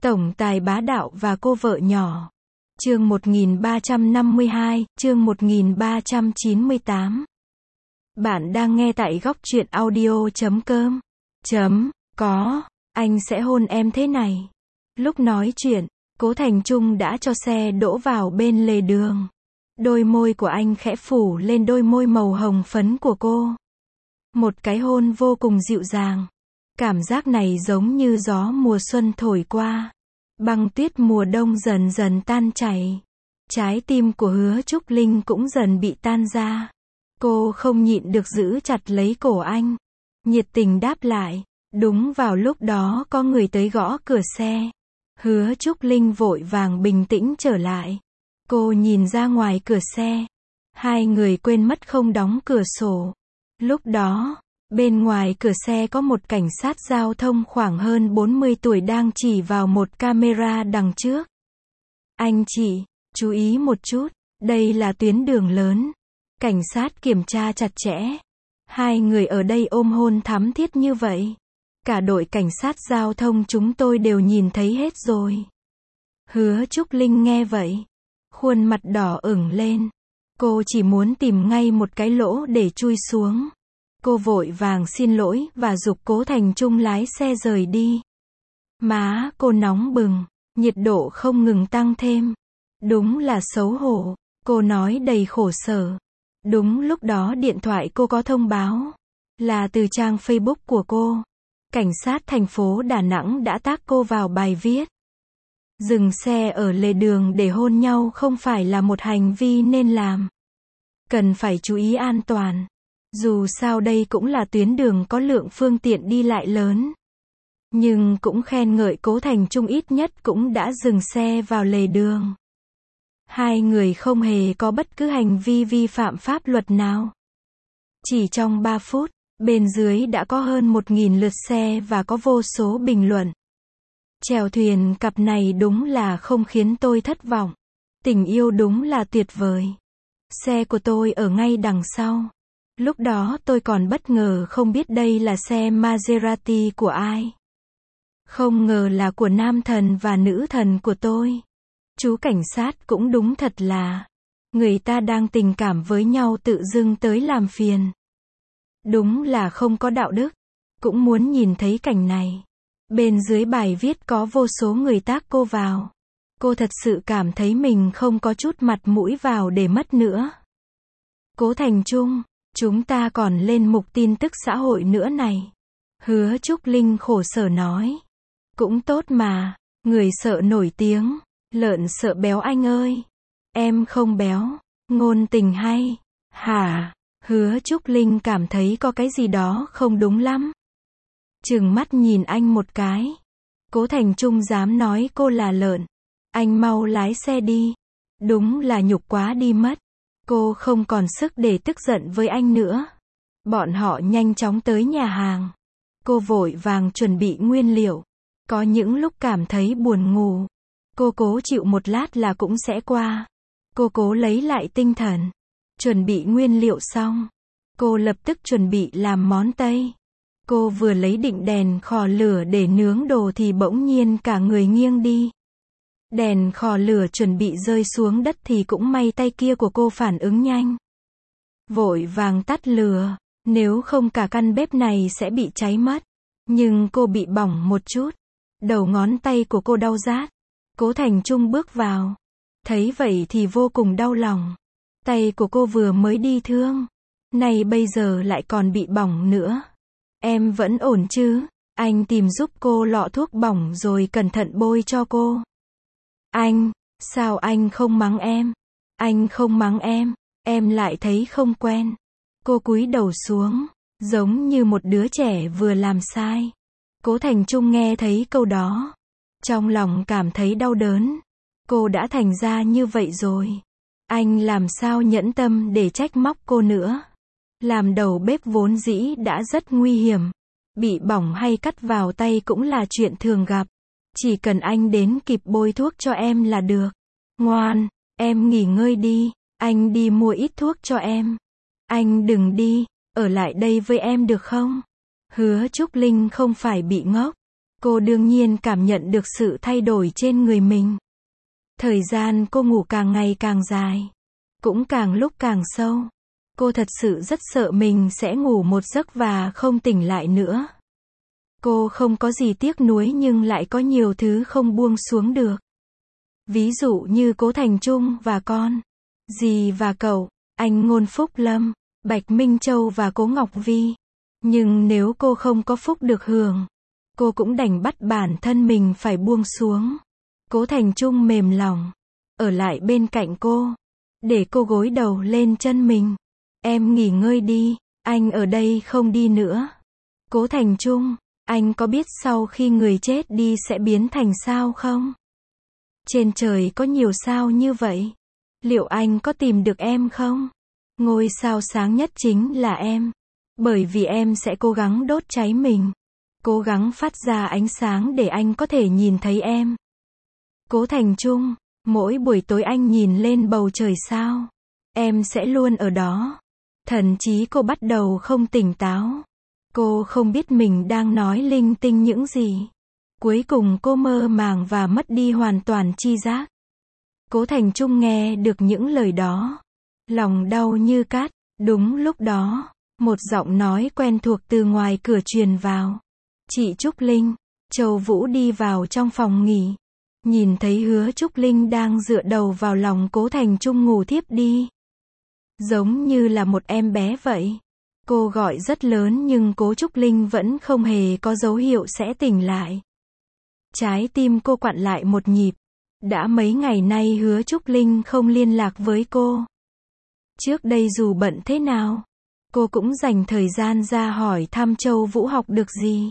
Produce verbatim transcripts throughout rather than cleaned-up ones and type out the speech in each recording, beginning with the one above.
Tổng tài bá đạo và cô vợ nhỏ. Chương một nghìn ba trăm năm mươi hai, chương một nghìn ba trăm chín mươi tám. Bạn đang nghe tại góc truyện audio chấm com. Chấm, có, anh sẽ hôn em thế này. Lúc nói chuyện, Cố Thành Trung đã cho xe đỗ vào bên lề đường. Đôi môi của anh khẽ phủ lên đôi môi màu hồng phấn của cô. Một cái hôn vô cùng dịu dàng. Cảm giác này giống như gió mùa xuân thổi qua. Băng tuyết mùa đông dần dần tan chảy. Trái tim của Hứa Trúc Linh cũng dần bị tan ra. Cô không nhịn được giữ chặt lấy cổ anh. Nhiệt tình đáp lại. Đúng vào lúc đó có người tới gõ cửa xe. Hứa Trúc Linh vội vàng bình tĩnh trở lại. Cô nhìn ra ngoài cửa xe. Hai người quên mất không đóng cửa sổ. Lúc đó, bên ngoài cửa xe có một cảnh sát giao thông khoảng hơn bốn mươi tuổi đang chỉ vào một camera đằng trước. Anh chị, chú ý một chút, đây là tuyến đường lớn. Cảnh sát kiểm tra chặt chẽ. Hai người ở đây ôm hôn thắm thiết như vậy. Cả đội cảnh sát giao thông chúng tôi đều nhìn thấy hết rồi. Hứa Trúc Linh nghe vậy. Khuôn mặt đỏ ửng lên. Cô chỉ muốn tìm ngay một cái lỗ để chui xuống. Cô vội vàng xin lỗi và giục Cố Thành Trung lái xe rời đi. Má cô nóng bừng, nhiệt độ không ngừng tăng thêm. Đúng là xấu hổ, cô nói đầy khổ sở. Đúng lúc đó điện thoại cô có thông báo. Là từ trang Facebook của cô. Cảnh sát thành phố Đà Nẵng đã tag cô vào bài viết. Dừng xe ở lề đường để hôn nhau không phải là một hành vi nên làm. Cần phải chú ý an toàn. Dù sao đây cũng là tuyến đường có lượng phương tiện đi lại lớn. Nhưng cũng khen ngợi Cố Thành Trung ít nhất cũng đã dừng xe vào lề đường. Hai người không hề có bất cứ hành vi vi phạm pháp luật nào. Chỉ trong ba phút, bên dưới đã có hơn một nghìn lượt xe và có vô số bình luận. Chèo thuyền cặp này đúng là không khiến tôi thất vọng. Tình yêu đúng là tuyệt vời. Xe của tôi ở ngay đằng sau. Lúc đó tôi còn bất ngờ không biết đây là xe Maserati của ai. Không ngờ là của nam thần và nữ thần của tôi. Chú cảnh sát cũng đúng thật là. Người ta đang tình cảm với nhau tự dưng tới làm phiền. Đúng là không có đạo đức. Cũng muốn nhìn thấy cảnh này. Bên dưới bài viết có vô số người tag cô vào. Cô thật sự cảm thấy mình không có chút mặt mũi vào để mất nữa. Cố Thành Trung, chúng ta còn lên mục tin tức xã hội nữa này. Hứa Trúc Linh khổ sở nói. Cũng tốt mà, người sợ nổi tiếng, lợn sợ béo anh ơi. Em không béo, ngôn tình hay. Hả? Hứa Trúc Linh cảm thấy có cái gì đó không đúng lắm. Trừng mắt nhìn anh một cái. Cố Thành Trung dám nói cô là lợn. Anh mau lái xe đi. Đúng là nhục quá đi mất. Cô không còn sức để tức giận với anh nữa. Bọn họ nhanh chóng tới nhà hàng. Cô vội vàng chuẩn bị nguyên liệu. Có những lúc cảm thấy buồn ngủ. Cô cố chịu một lát là cũng sẽ qua. Cô cố lấy lại tinh thần. Chuẩn bị nguyên liệu xong. Cô lập tức chuẩn bị làm món Tây. Cô vừa lấy định đèn khò lửa để nướng đồ thì bỗng nhiên cả người nghiêng đi. Đèn khò lửa chuẩn bị rơi xuống đất thì cũng may tay kia của cô phản ứng nhanh. Vội vàng tắt lửa, nếu không cả căn bếp này sẽ bị cháy mất. Nhưng cô bị bỏng một chút. Đầu ngón tay của cô đau rát. Cố Thành Trung bước vào. Thấy vậy thì vô cùng đau lòng. Tay của cô vừa mới đi thương. Này bây giờ lại còn bị bỏng nữa. Em vẫn ổn chứ? Anh tìm giúp cô lọ thuốc bỏng rồi cẩn thận bôi cho cô. Anh, sao anh không mắng em? Anh không mắng em, em lại thấy không quen. Cô cúi đầu xuống, giống như một đứa trẻ vừa làm sai. Cố Thành Trung nghe thấy câu đó. Trong lòng cảm thấy đau đớn. Cô đã thành ra như vậy rồi. Anh làm sao nhẫn tâm để trách móc cô nữa. Làm đầu bếp vốn dĩ đã rất nguy hiểm. Bị bỏng hay cắt vào tay cũng là chuyện thường gặp. Chỉ cần anh đến kịp bôi thuốc cho em là được. Ngoan, em nghỉ ngơi đi. Anh đi mua ít thuốc cho em. Anh đừng đi, ở lại đây với em được không? Hứa Trúc Linh không phải bị ngốc. Cô đương nhiên cảm nhận được sự thay đổi trên người mình. Thời gian cô ngủ càng ngày càng dài, cũng càng lúc càng sâu. Cô thật sự rất sợ mình sẽ ngủ một giấc và không tỉnh lại nữa. Cô không có gì tiếc nuối nhưng lại có nhiều thứ không buông xuống được. Ví dụ như Cố Thành Trung và con, dì và cậu, anh Ngôn Phúc Lâm, Bạch Minh Châu và Cố Ngọc Vi. Nhưng nếu cô không có phúc được hưởng, cô cũng đành bắt bản thân mình phải buông xuống. Cố Thành Trung mềm lòng, ở lại bên cạnh cô, để cô gối đầu lên chân mình. Em nghỉ ngơi đi, anh ở đây không đi nữa. Cố Thành Trung, anh có biết sau khi người chết đi sẽ biến thành sao không? Trên trời có nhiều sao như vậy. Liệu anh có tìm được em không? Ngôi sao sáng nhất chính là em. Bởi vì em sẽ cố gắng đốt cháy mình. Cố gắng phát ra ánh sáng để anh có thể nhìn thấy em. Cố Thành Trung, mỗi buổi tối anh nhìn lên bầu trời sao, em sẽ luôn ở đó. Thậm chí cô bắt đầu không tỉnh táo. Cô không biết mình đang nói linh tinh những gì. Cuối cùng cô mơ màng và mất đi hoàn toàn tri giác. Cố Thành Trung nghe được những lời đó, lòng đau như cắt. Đúng lúc đó, một giọng nói quen thuộc từ ngoài cửa truyền vào. Chị Trúc Linh. Châu Vũ đi vào trong phòng nghỉ, nhìn thấy Hứa Trúc Linh đang dựa đầu vào lòng Cố Thành Trung ngủ thiếp đi. Giống như là một em bé vậy. Cô gọi rất lớn nhưng Cố Trúc Linh vẫn không hề có dấu hiệu sẽ tỉnh lại. Trái tim cô quặn lại một nhịp. Đã mấy ngày nay Hứa Trúc Linh không liên lạc với cô. Trước đây dù bận thế nào, cô cũng dành thời gian ra hỏi thăm Châu Vũ học được gì.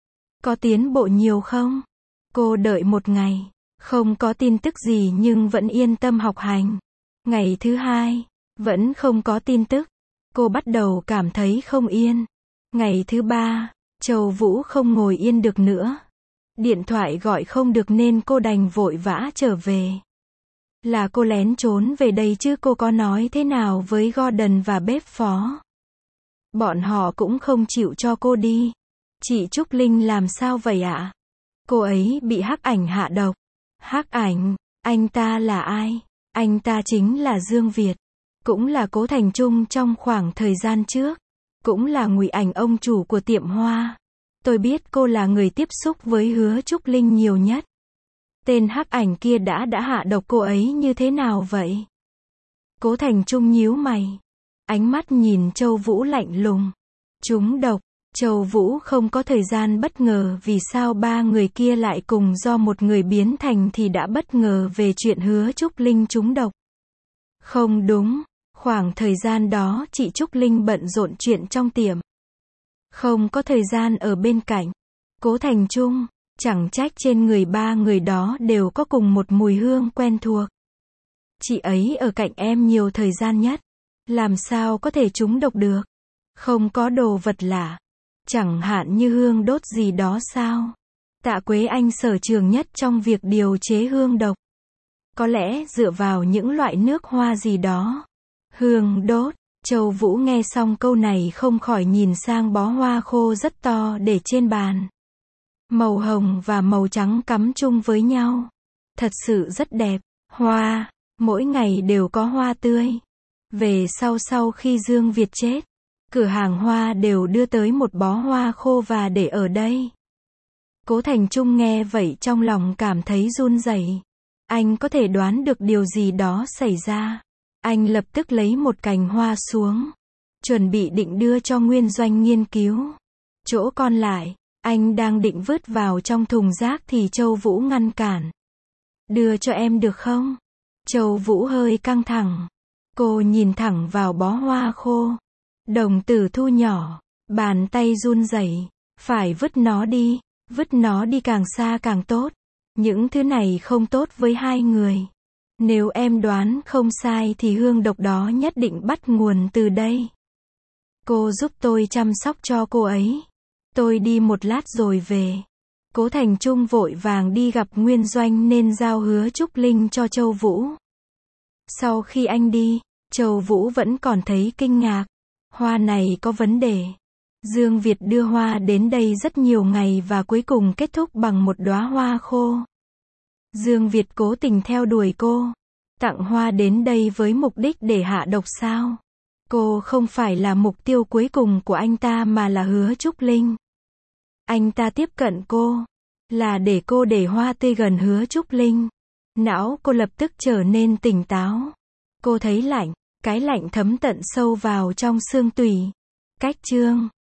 Có tiến bộ nhiều không? Cô đợi một ngày, không có tin tức gì nhưng vẫn yên tâm học hành. Ngày thứ hai, vẫn không có tin tức. Cô bắt đầu cảm thấy không yên. Ngày thứ ba, Châu Vũ không ngồi yên được nữa. Điện thoại gọi không được nên cô đành vội vã trở về. Là cô lén trốn về đây chứ cô có nói thế nào với Gordon và bếp phó. Bọn họ cũng không chịu cho cô đi. Chị Trúc Linh làm sao vậy ạ? Cô ấy bị Hắc Ảnh hạ độc. Hắc Ảnh, anh ta là ai? Anh ta chính là Dương Việt. Cũng là Cố Thành Trung trong khoảng thời gian trước. Cũng là Ngụy Ảnh ông chủ của tiệm hoa. Tôi biết cô là người tiếp xúc với Hứa Trúc Linh nhiều nhất. Tên Hắc Ảnh kia đã đã hạ độc cô ấy như thế nào vậy? Cố Thành Trung nhíu mày. Ánh mắt nhìn Châu Vũ lạnh lùng. Trúng độc. Châu Vũ không có thời gian bất ngờ vì sao ba người kia lại cùng do một người biến thành thì đã bất ngờ về chuyện Hứa Trúc Linh trúng độc. Không đúng, khoảng thời gian đó chị Trúc Linh bận rộn chuyện trong tiệm. Không có thời gian ở bên cạnh. Cố Thành Trung, chẳng trách trên người ba người đó đều có cùng một mùi hương quen thuộc. Chị ấy ở cạnh em nhiều thời gian nhất. Làm sao có thể trúng độc được? Không có đồ vật lạ. Chẳng hạn như hương đốt gì đó sao? Tạ Quế Anh sở trường nhất trong việc điều chế hương độc. Có lẽ dựa vào những loại nước hoa gì đó. Hương đốt. Châu Vũ nghe xong câu này không khỏi nhìn sang bó hoa khô rất to để trên bàn. Màu hồng và màu trắng cắm chung với nhau. Thật sự rất đẹp. Hoa, mỗi ngày đều có hoa tươi. Về sau sau khi Dương Việt chết, cửa hàng hoa đều đưa tới một bó hoa khô và để ở đây. Cố Thành Trung nghe vậy trong lòng cảm thấy run rẩy. Anh có thể đoán được điều gì đó xảy ra. Anh lập tức lấy một cành hoa xuống, chuẩn bị định đưa cho Nguyên Doanh nghiên cứu. Chỗ còn lại, anh đang định vứt vào trong thùng rác thì Châu Vũ ngăn cản. Đưa cho em được không? Châu Vũ hơi căng thẳng. Cô nhìn thẳng vào bó hoa khô. Đồng tử thu nhỏ, bàn tay run rẩy. Phải vứt nó đi, vứt nó đi càng xa càng tốt. Những thứ này không tốt với hai người. Nếu em đoán không sai thì hương độc đó nhất định bắt nguồn từ đây. Cô giúp tôi chăm sóc cho cô ấy. Tôi đi một lát rồi về. Cố Thành Trung vội vàng đi gặp Nguyên Doanh nên giao Hứa Trúc Linh cho Châu Vũ. Sau khi anh đi, Châu Vũ vẫn còn thấy kinh ngạc. Hoa này có vấn đề. Dương Việt đưa hoa đến đây rất nhiều ngày và cuối cùng kết thúc bằng một đóa hoa khô. Dương Việt cố tình theo đuổi cô. Tặng hoa đến đây với mục đích để hạ độc sao? Cô không phải là mục tiêu cuối cùng của anh ta mà là Hứa Trúc Linh. Anh ta tiếp cận cô là để cô để hoa tươi gần Hứa Trúc Linh. Não cô lập tức trở nên tỉnh táo. Cô thấy lạnh, cái lạnh thấm tận sâu vào trong xương tủy. Cách chương